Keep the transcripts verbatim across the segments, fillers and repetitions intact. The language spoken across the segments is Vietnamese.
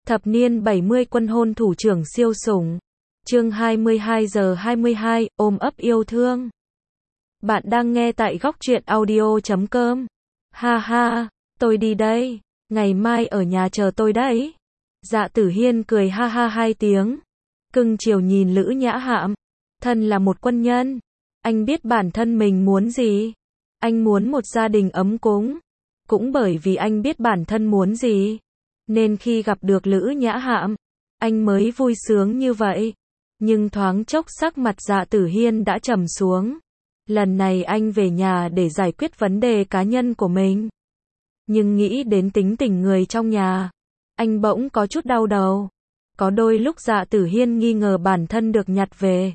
Thập niên bảy mươi quân hôn thủ trưởng siêu sủng. Chương hai mươi hai giờ hai mươi hai, ôm ấp yêu thương. Bạn đang nghe tại góc truyện audio chấm com. Ha ha, tôi đi đây, ngày mai ở nhà chờ tôi đấy. Dạ Tử Hiên cười ha ha hai tiếng. Cưng chiều nhìn Lữ Nhã Hạm. Thân là một quân nhân, anh biết bản thân mình muốn gì. Anh muốn một gia đình ấm cúng. Cũng bởi vì anh biết bản thân muốn gì, nên khi gặp được Lữ Nhã Hạm, anh mới vui sướng như vậy. Nhưng thoáng chốc sắc mặt Dạ Tử Hiên đã trầm xuống. Lần này anh về nhà để giải quyết vấn đề cá nhân của mình. Nhưng nghĩ đến tính tình người trong nhà, anh bỗng có chút đau đầu. Có đôi lúc Dạ Tử Hiên nghi ngờ bản thân được nhặt về.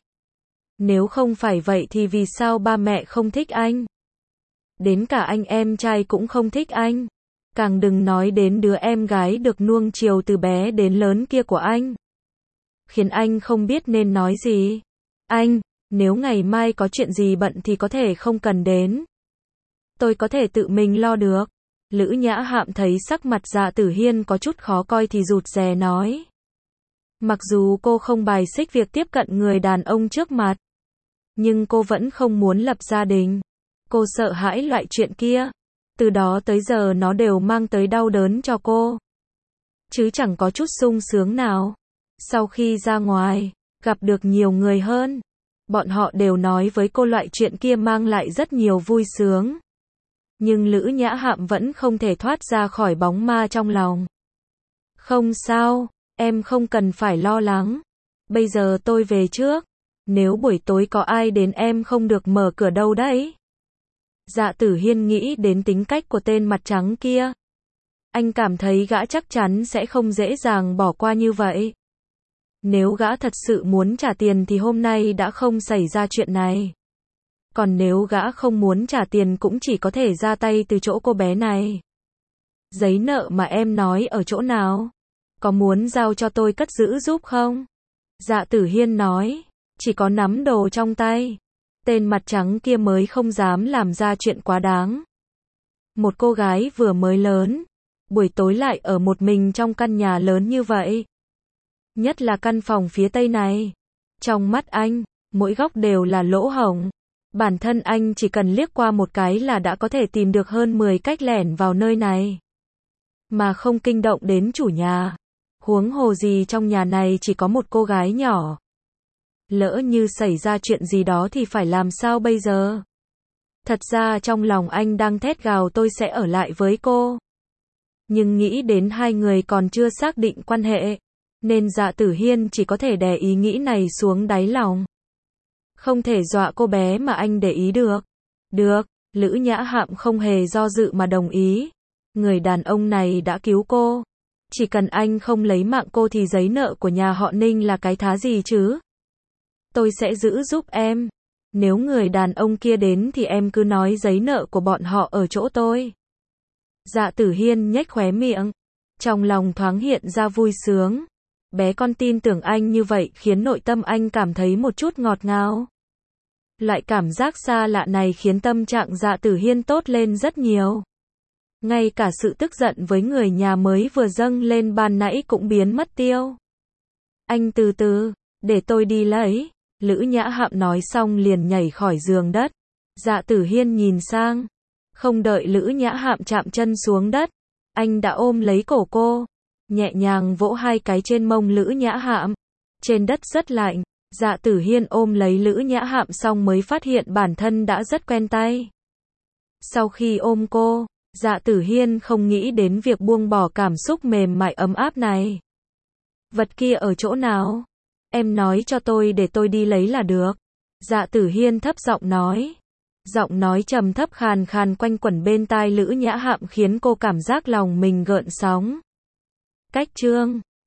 Nếu không phải vậy thì vì sao ba mẹ không thích anh? Đến cả anh em trai cũng không thích anh. Càng đừng nói đến đứa em gái được nuông chiều từ bé đến lớn kia của anh. Khiến anh không biết nên nói gì. Anh, nếu ngày mai có chuyện gì bận thì có thể không cần đến. Tôi có thể tự mình lo được. Lữ Nhã Hạm thấy sắc mặt Dạ Tử Hiên có chút khó coi thì rụt rè nói. Mặc dù cô không bài xích việc tiếp cận người đàn ông trước mặt, nhưng cô vẫn không muốn lập gia đình. Cô sợ hãi loại chuyện kia. Từ đó tới giờ nó đều mang tới đau đớn cho cô, chứ chẳng có chút sung sướng nào. Sau khi ra ngoài, gặp được nhiều người hơn, bọn họ đều nói với cô loại chuyện kia mang lại rất nhiều vui sướng. Nhưng Lữ Nhã Hạm vẫn không thể thoát ra khỏi bóng ma trong lòng. Không sao, em không cần phải lo lắng. Bây giờ tôi về trước. Nếu buổi tối có ai đến em không được mở cửa đâu đấy. Dạ Tử Hiên nghĩ đến tính cách của tên mặt trắng kia. Anh cảm thấy gã chắc chắn sẽ không dễ dàng bỏ qua như vậy. Nếu gã thật sự muốn trả tiền thì hôm nay đã không xảy ra chuyện này. Còn nếu gã không muốn trả tiền cũng chỉ có thể ra tay từ chỗ cô bé này. Giấy nợ mà em nói ở chỗ nào? Có muốn giao cho tôi cất giữ giúp không? Dạ Tử Hiên nói. Chỉ có nắm đồ trong tay. Tên mặt trắng kia mới không dám làm ra chuyện quá đáng. Một cô gái vừa mới lớn, buổi tối lại ở một mình trong căn nhà lớn như vậy. Nhất là căn phòng phía tây này. Trong mắt anh, mỗi góc đều là lỗ hổng. Bản thân anh chỉ cần liếc qua một cái là đã có thể tìm được hơn mười cách lẻn vào nơi này. Mà không kinh động đến chủ nhà. Huống hồ gì trong nhà này chỉ có một cô gái nhỏ. Lỡ như xảy ra chuyện gì đó thì phải làm sao bây giờ? Thật ra trong lòng anh đang thét gào tôi sẽ ở lại với cô. Nhưng nghĩ đến hai người còn chưa xác định quan hệ, nên Dạ Tử Hiên chỉ có thể đè ý nghĩ này xuống đáy lòng. Không thể dọa cô bé mà anh để ý được. Được, Lữ Nhã Hạm không hề do dự mà đồng ý. Người đàn ông này đã cứu cô. Chỉ cần anh không lấy mạng cô thì giấy nợ của nhà họ Ninh là cái thá gì chứ? Tôi sẽ giữ giúp em. Nếu người đàn ông kia đến thì em cứ nói giấy nợ của bọn họ ở chỗ tôi. Dạ Tử Hiên nhếch khóe miệng. Trong lòng thoáng hiện ra vui sướng. Bé con tin tưởng anh như vậy khiến nội tâm anh cảm thấy một chút ngọt ngào. Loại cảm giác xa lạ này khiến tâm trạng Dạ Tử Hiên tốt lên rất nhiều. Ngay cả sự tức giận với người nhà mới vừa dâng lên ban nãy cũng biến mất tiêu. Anh từ từ, để tôi đi lấy. Lữ Nhã Hạm nói xong liền nhảy khỏi giường đất. Dạ Tử Hiên nhìn sang. Không đợi Lữ Nhã Hạm chạm chân xuống đất, anh đã ôm lấy cổ cô. Nhẹ nhàng vỗ hai cái trên mông Lữ Nhã Hạm. Trên đất rất lạnh. Dạ Tử Hiên ôm lấy Lữ Nhã Hạm xong mới phát hiện bản thân đã rất quen tay. Sau khi ôm cô, Dạ Tử Hiên không nghĩ đến việc buông bỏ cảm xúc mềm mại ấm áp này. Vật kia ở chỗ nào? Em nói cho tôi để tôi đi lấy là được. Dạ Tử Hiên thấp giọng nói. Giọng nói trầm thấp khàn khàn quanh quẩn bên tai Lữ Nhã Hạm khiến cô cảm giác lòng mình gợn sóng. Cách chương